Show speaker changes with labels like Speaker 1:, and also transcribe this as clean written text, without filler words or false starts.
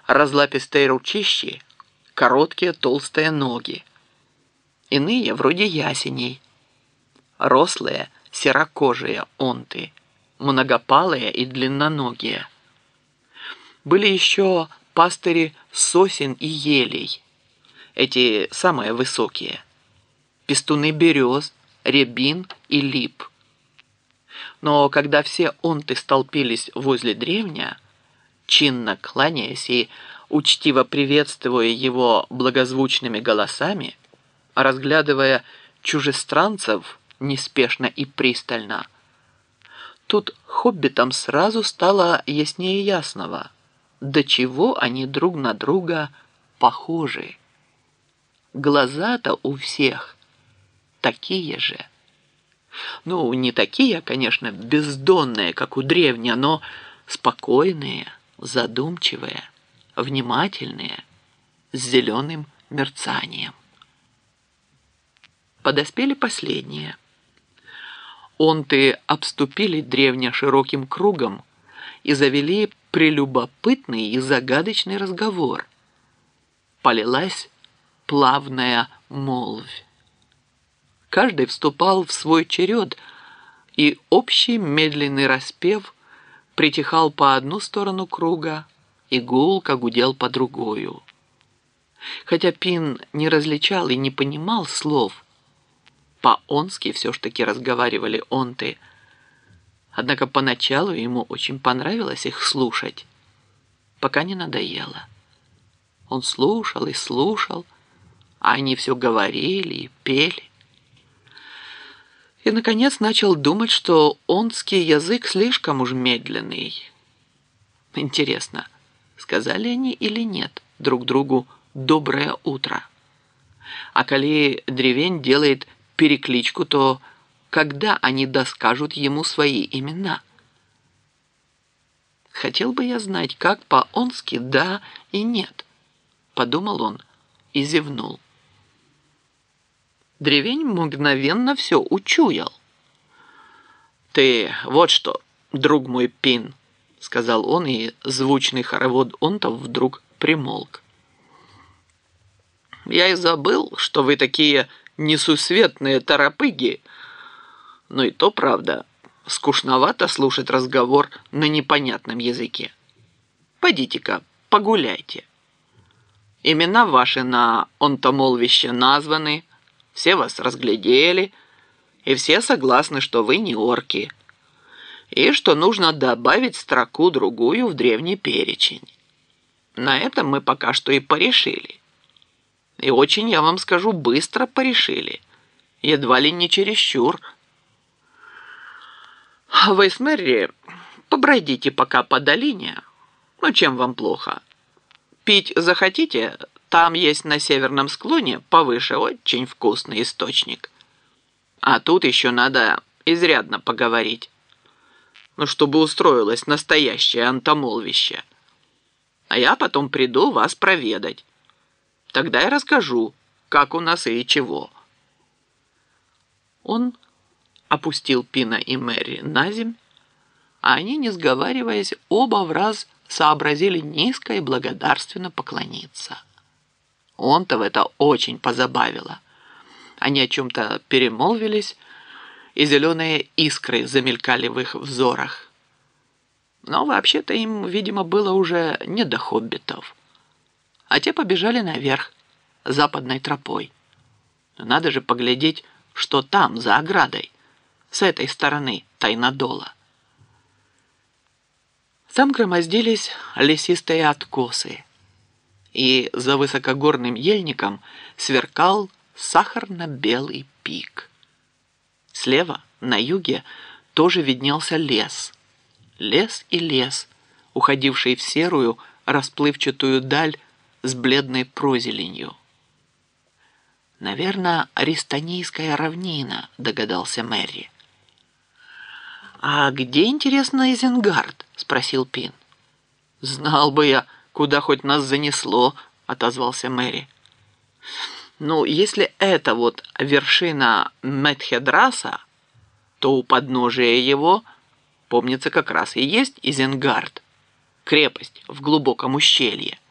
Speaker 1: разлапистые ручищи, короткие толстые ноги. Иные вроде ясеней, рослые серокожие онты, многопалые и длинноногие. Были еще пастыри сосен и елей, эти самые высокие, пестуны берез, рябин и лип. Но когда все онты столпились возле древня, чинно кланяясь и учтиво приветствуя его благозвучными голосами, разглядывая чужестранцев неспешно и пристально, тут хоббитам сразу стало яснее ясного, до чего они друг на друга похожи. Глаза-то у всех такие же. Ну, не такие, конечно, бездонные, как у древня, но спокойные, задумчивые, внимательные, с зеленым мерцанием. Подоспели последние. Онты обступили древня широким кругом и завели прелюбопытный и загадочный разговор. Полилась плавная молвь. Каждый вступал в свой черед, и общий медленный распев притихал по одну сторону круга и гулко гудел по другую. Хотя Пин не различал и не понимал слов, по-онски все ж таки разговаривали онты, однако поначалу ему очень понравилось их слушать, пока не надоело. Он слушал и слушал, а они все говорили и пели. И, наконец, начал думать, что онский язык слишком уж медленный. Интересно, сказали они или нет друг другу «доброе утро»? А коли древень делает перекличку, то когда они доскажут ему свои имена? Хотел бы я знать, как по-онски «да» и «нет», подумал он и зевнул. Древень мгновенно все учуял. «Ты вот что, друг мой Пин», — сказал он, и звучный хоровод онтов вдруг примолк. «Я и забыл, что вы такие несусветные торопыги. Но и то правда, скучновато слушать разговор на непонятном языке. Пойдите-ка, погуляйте. Имена ваши на онтомолвище названы, все вас разглядели, и все согласны, что вы не орки, и что нужно добавить строку-другую в древний перечень. На этом мы пока что и порешили. И очень, я вам скажу, быстро порешили, едва ли не чересчур. Вы с Мэри побродите пока по долине, ну чем вам плохо? Пить захотите? Там есть на северном склоне повыше очень вкусный источник. А тут еще надо изрядно поговорить. Ну, чтобы устроилось настоящее антомолвище. А я потом приду вас проведать. Тогда я расскажу, как у нас и чего». Он опустил Пина и Мэри на земь, а они, не сговариваясь, оба враз сообразили низко и благодарственно поклониться. Он-то в это очень позабавило. Они о чем-то перемолвились, и зеленые искры замелькали в их взорах. Но вообще-то им, видимо, было уже не до хоббитов. А те побежали наверх, западной тропой. Надо же поглядеть, что там, за оградой, с этой стороны Тайнодола. Там громоздились лесистые откосы, и за высокогорным ельником сверкал сахарно-белый пик. Слева, на юге, тоже виднелся лес. Лес и лес, уходивший в серую, расплывчатую даль с бледной прозеленью. «Наверное, Аристанийская равнина», — догадался Мэри. «А где, интересно, Изенгард?» — спросил Пин. «Знал бы я, куда хоть нас занесло», — отозвался Мэри. «Ну, если это вот вершина Метхедраса, то у подножия его, помнится, как раз и есть Изенгард, крепость в глубоком ущелье.